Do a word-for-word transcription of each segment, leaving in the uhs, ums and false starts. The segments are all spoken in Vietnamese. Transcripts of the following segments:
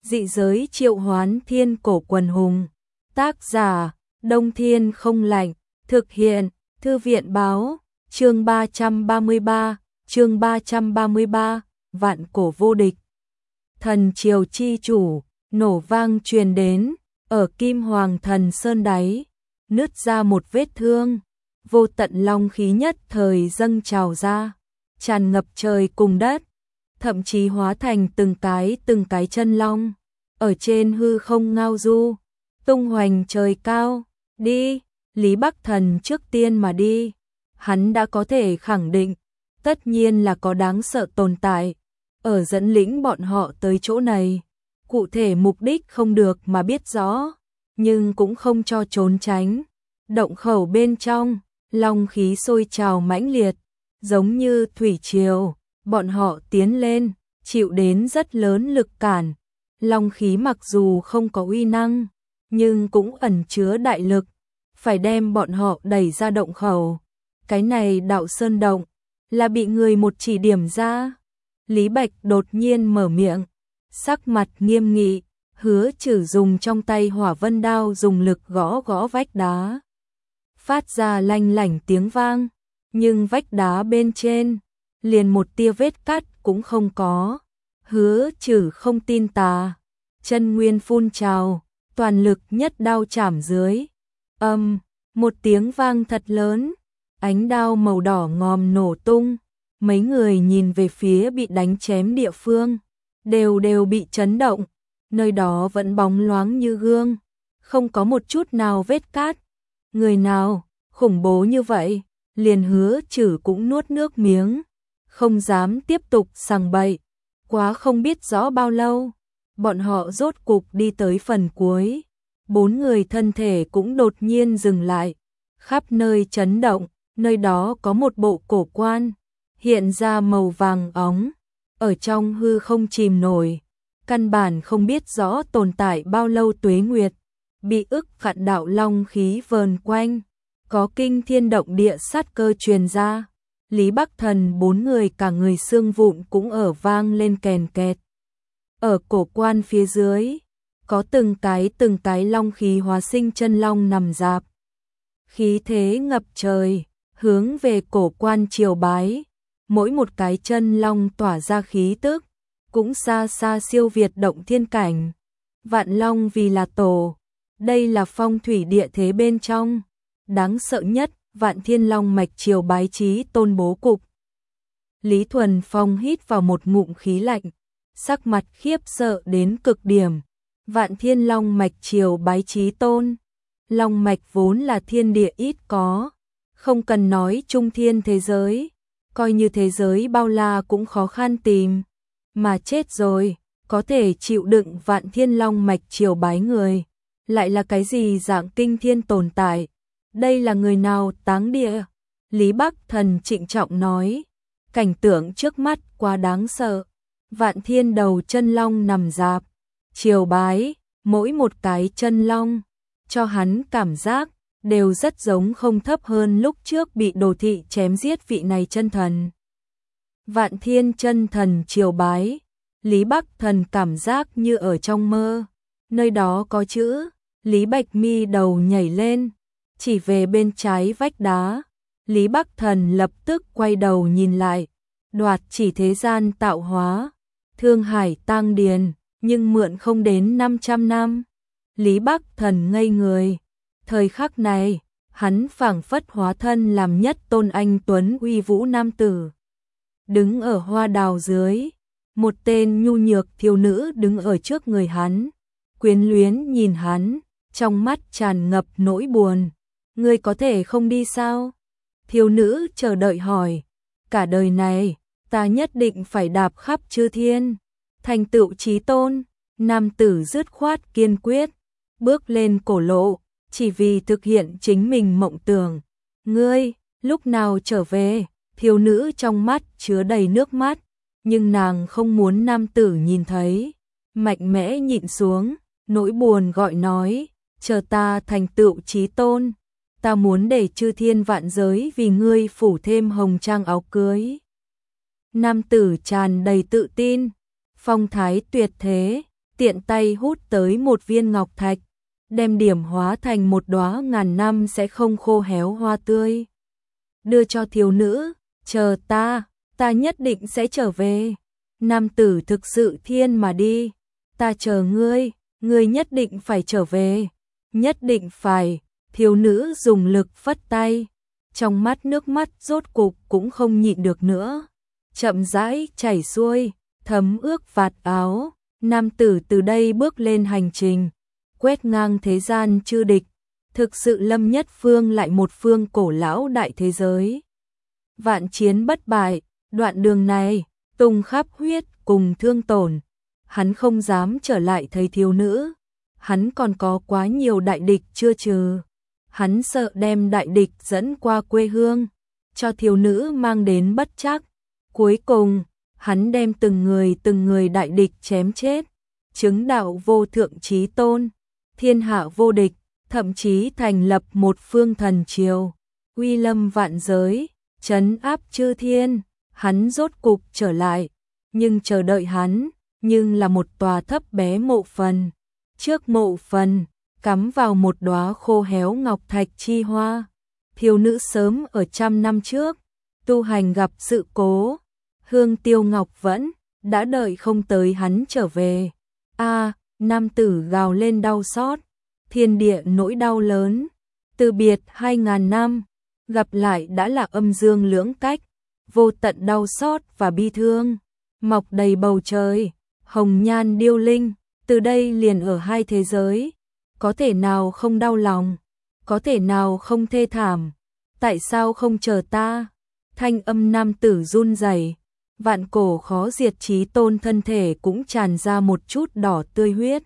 Dị giới triệu hoán thiên cổ quần hùng. Tác giả, Đông Thiên không lạnh. Thực hiện, Thư viện báo. Chương ba trăm ba mươi ba, chương ba trăm ba mươi ba, vạn cổ vô địch. Thần triều chi chủ, nổ vang truyền đến, ở Kim Hoàng Thần Sơn đáy, nứt ra một vết thương, vô tận long khí nhất thời dâng trào ra, tràn ngập trời cùng đất, thậm chí hóa thành từng cái từng cái chân long, ở trên hư không ngao du, tung hoành trời cao. Đi, Lý Bắc Thần trước tiên mà đi, hắn đã có thể khẳng định, tất nhiên là có đáng sợ tồn tại, ở dẫn lĩnh bọn họ tới chỗ này. Cụ thể mục đích không được mà biết rõ, nhưng cũng không cho trốn tránh. Động khẩu bên trong, long khí sôi trào mãnh liệt, giống như thủy triều, bọn họ tiến lên, chịu đến rất lớn lực cản. Long khí mặc dù không có uy năng, nhưng cũng ẩn chứa đại lực, phải đem bọn họ đẩy ra động khẩu. Cái này đạo sơn động, là bị người một chỉ điểm ra. Lý Bạch đột nhiên mở miệng, sắc mặt nghiêm nghị, Hứa Trừ dùng trong tay hỏa vân đao dùng lực gõ gõ vách đá. Phát ra lanh lảnh tiếng vang, nhưng vách đá bên trên, liền một tia vết cắt cũng không có. Hứa Trừ không tin tà, chân nguyên phun trào, toàn lực nhất đao chảm dưới. Âm, um, một tiếng vang thật lớn, ánh đao màu đỏ ngòm nổ tung. Mấy người nhìn về phía bị đánh chém địa phương, đều đều bị chấn động, nơi đó vẫn bóng loáng như gương, không có một chút nào vết cát. Người nào khủng bố như vậy, liền Hứa Trừ cũng nuốt nước miếng, không dám tiếp tục sằng bậy. Quá không biết rõ bao lâu, bọn họ rốt cục đi tới phần cuối, bốn người thân thể cũng đột nhiên dừng lại, khắp nơi chấn động, nơi đó có một bộ cổ quan, hiện ra màu vàng óng, ở trong hư không chìm nổi, căn bản không biết rõ tồn tại bao lâu tuế nguyệt, bị ức vạn đạo long khí vờn quanh, có kinh thiên động địa sát cơ truyền ra. Lý Bắc Thần bốn người cả người xương vụn cũng ở vang lên kèn kẹt. Ở cổ quan phía dưới, có từng cái từng cái long khí hóa sinh chân long nằm rạp. Khí thế ngập trời, hướng về cổ quan triều bái. Mỗi một cái chân long tỏa ra khí tức, cũng xa xa siêu việt động thiên cảnh. Vạn long vì là tổ, đây là phong thủy địa thế bên trong. Đáng sợ nhất, Vạn Thiên Long mạch triều bái chí tôn bố cục. Lý Thuần Phong hít vào một ngụm khí lạnh, sắc mặt khiếp sợ đến cực điểm. Vạn Thiên Long mạch triều bái chí tôn, long mạch vốn là thiên địa ít có, không cần nói trung thiên thế giới, coi như thế giới bao la cũng khó khăn tìm, mà chết rồi, có thể chịu đựng Vạn Thiên Long mạch triều bái người, lại là cái gì dạng kinh thiên tồn tại, đây là người nào táng địa? Lý Bắc Thần trịnh trọng nói, cảnh tượng trước mắt quá đáng sợ, vạn thiên đầu chân long nằm rạp, triều bái, mỗi một cái chân long, cho hắn cảm giác, đều rất giống không thấp hơn lúc trước bị đồ thị chém giết vị này chân thần. Vạn thiên chân thần triều bái, Lý Bắc Thần cảm giác như ở trong mơ, nơi đó có chữ, Lý Bạch mi đầu nhảy lên, chỉ về bên trái vách đá, Lý Bắc Thần lập tức quay đầu nhìn lại, đoạt chỉ thế gian tạo hóa, Thương Hải tang điền, nhưng mượn không đến năm trăm năm. Lý Bắc Thần ngây người, thời khắc này, hắn phảng phất hóa thân làm nhất tôn anh tuấn uy vũ nam tử. Đứng ở hoa đào dưới, một tên nhu nhược thiếu nữ đứng ở trước người hắn, quyến luyến nhìn hắn, trong mắt tràn ngập nỗi buồn. Ngươi có thể không đi sao? Thiếu nữ chờ đợi hỏi, cả đời này, ta nhất định phải đạp khắp chư thiên, thành tựu chí tôn. Nam tử dứt khoát kiên quyết, bước lên cổ lộ, chỉ vì thực hiện chính mình mộng tưởng. Ngươi, lúc nào trở về? Thiếu nữ trong mắt chứa đầy nước mắt, nhưng nàng không muốn nam tử nhìn thấy, mạnh mẽ nhịn xuống, nỗi buồn gọi nói, chờ ta thành tựu chí tôn, ta muốn để chư thiên vạn giới vì ngươi phủ thêm hồng trang áo cưới. Nam tử tràn đầy tự tin, phong thái tuyệt thế, tiện tay hút tới một viên ngọc thạch, đem điểm hóa thành một đóa ngàn năm sẽ không khô héo hoa tươi. Đưa cho thiếu nữ, chờ ta, ta nhất định sẽ trở về. Nam tử thực sự thiên mà đi, ta chờ ngươi, ngươi nhất định phải trở về, nhất định phải. Thiếu nữ dùng lực phất tay, trong mắt nước mắt rốt cục cũng không nhịn được nữa, chậm rãi chảy xuôi, thấm ướt vạt áo. Nam tử từ đây bước lên hành trình, quét ngang thế gian chư địch, thực sự lâm nhất phương lại một phương cổ lão đại thế giới. Vạn chiến bất bại, đoạn đường này, tung khắp huyết cùng thương tổn, hắn không dám trở lại thấy thiếu nữ, hắn còn có quá nhiều đại địch chưa trừ. Hắn sợ đem đại địch dẫn qua quê hương, cho thiếu nữ mang đến bất trắc. Cuối cùng, hắn đem từng người từng người đại địch chém chết, chứng đạo vô thượng chí tôn, thiên hạ vô địch, thậm chí thành lập một phương thần triều, uy lâm vạn giới, trấn áp chư thiên. Hắn rốt cục trở lại, nhưng chờ đợi hắn, nhưng là một tòa thấp bé mộ phần. Trước mộ phần, cắm vào một đóa khô héo ngọc thạch chi hoa. Thiếu nữ sớm ở trăm năm trước, tu hành gặp sự cố, hương tiêu ngọc vẫn, đã đợi không tới hắn trở về. A, nam tử gào lên đau xót, thiên địa nỗi đau lớn, từ biệt hai ngàn năm, gặp lại đã là âm dương lưỡng cách, vô tận đau xót và bi thương, mọc đầy bầu trời, hồng nhan điêu linh, từ đây liền ở hai thế giới. Có thể nào không đau lòng, có thể nào không thê thảm, tại sao không chờ ta? Thanh âm nam tử run rẩy, vạn cổ khó diệt chí tôn thân thể cũng tràn ra một chút đỏ tươi huyết,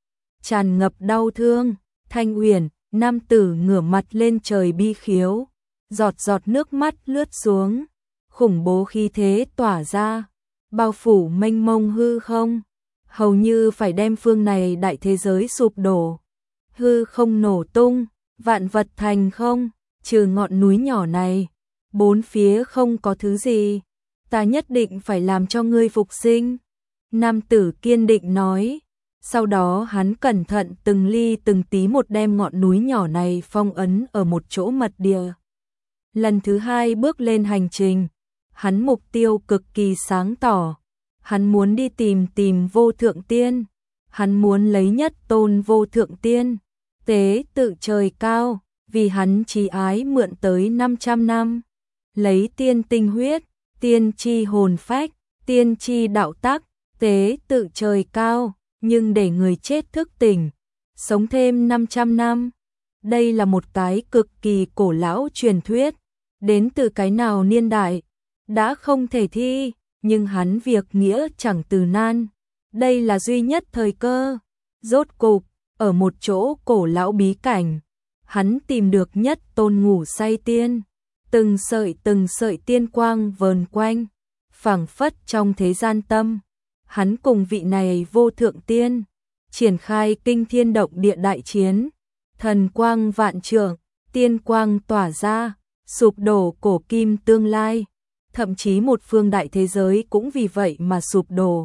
tràn ngập đau thương. Thanh Uyển, nam tử ngửa mặt lên trời bi khiếu, giọt giọt nước mắt lướt xuống, khủng bố khí thế tỏa ra, bao phủ mênh mông hư không, hầu như phải đem phương này đại thế giới sụp đổ. Hư không nổ tung, vạn vật thành không, trừ ngọn núi nhỏ này, bốn phía không có thứ gì, ta nhất định phải làm cho ngươi phục sinh. Nam tử kiên định nói, sau đó hắn cẩn thận từng ly từng tí một đem ngọn núi nhỏ này phong ấn ở một chỗ mật địa. Lần thứ hai bước lên hành trình, hắn mục tiêu cực kỳ sáng tỏ, hắn muốn đi tìm tìm vô thượng tiên. Hắn muốn lấy nhất tôn vô thượng tiên, tế tự trời cao, vì hắn chí ái mượn tới năm trăm năm. Lấy tiên tinh huyết, tiên chi hồn phách, tiên chi đạo tắc, tế tự trời cao, nhưng để người chết thức tỉnh, sống thêm năm trăm năm. Đây là một cái cực kỳ cổ lão truyền thuyết, đến từ cái nào niên đại, đã không thể thi, nhưng hắn việc nghĩa chẳng từ nan. Đây là duy nhất thời cơ. Rốt cục, ở một chỗ cổ lão bí cảnh, hắn tìm được nhất tôn ngủ say tiên. Từng sợi từng sợi tiên quang vờn quanh, phảng phất trong thế gian tâm. Hắn cùng vị này vô thượng tiên, triển khai kinh thiên động địa đại chiến. Thần quang vạn trượng, tiên quang tỏa ra, sụp đổ cổ kim tương lai. Thậm chí một phương đại thế giới cũng vì vậy mà sụp đổ.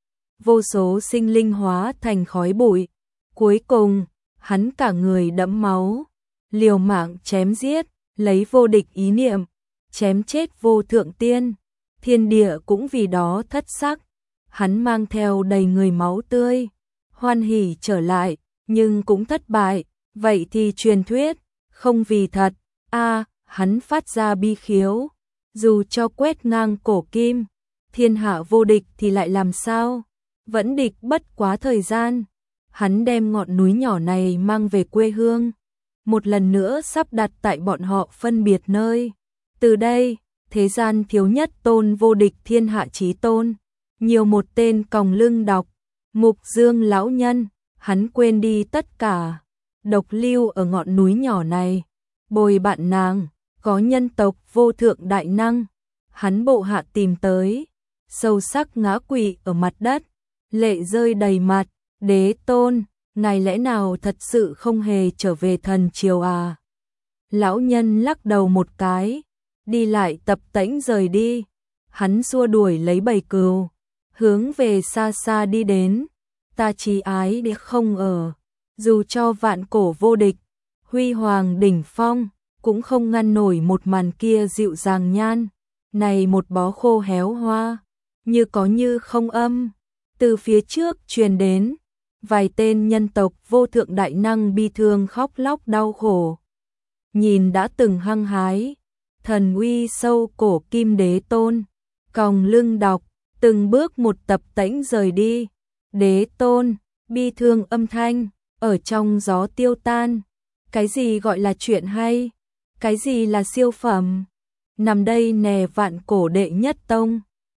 Vô số sinh linh hóa thành khói bụi. Cuối cùng, hắn cả người đẫm máu, liều mạng chém giết, lấy vô địch ý niệm, chém chết vô thượng tiên. Thiên địa cũng vì đó thất sắc. Hắn mang theo đầy người máu tươi, hoan hỉ trở lại, nhưng cũng thất bại. Vậy thì truyền thuyết, không vì thật. A, hắn phát ra bi khiếu. Dù cho quét ngang cổ kim, thiên hạ vô địch thì lại làm sao? Vẫn địch bất quá thời gian. Hắn đem ngọn núi nhỏ này mang về quê hương, một lần nữa sắp đặt tại bọn họ phân biệt nơi. Từ đây, thế gian thiếu nhất tôn vô địch thiên hạ chí tôn, nhiều một tên còng lưng đọc, Mục Dương lão nhân. Hắn quên đi tất cả, độc lưu ở ngọn núi nhỏ này, bồi bạn nàng, có nhân tộc vô thượng đại năng. Hắn bộ hạ tìm tới, sâu sắc ngã quỵ ở mặt đất, lệ rơi đầy mặt. Đế tôn, ngài lẽ nào thật sự không hề trở về thần triều à? Lão nhân lắc đầu một cái, đi lại tập tễnh rời đi. Hắn xua đuổi lấy bầy cừu, hướng về xa xa đi đến. ta chí ái để không ở, dù cho vạn cổ vô địch, huy hoàng đỉnh phong, cũng không ngăn nổi một màn kia dịu dàng nhan, này một bó khô héo hoa, như có như không âm, từ phía trước truyền đến, vài tên nhân tộc vô thượng đại năng bi thương khóc lóc đau khổ. Nhìn đã từng hăng hái, thần uy sâu cổ kim đế tôn, còng lưng đọc, từng bước một tập tễnh rời đi, đế tôn, bi thương âm thanh, ở trong gió tiêu tan, cái gì gọi là chuyện hay, cái gì là siêu phẩm, nằm đây nè vạn cổ đệ nhất tông.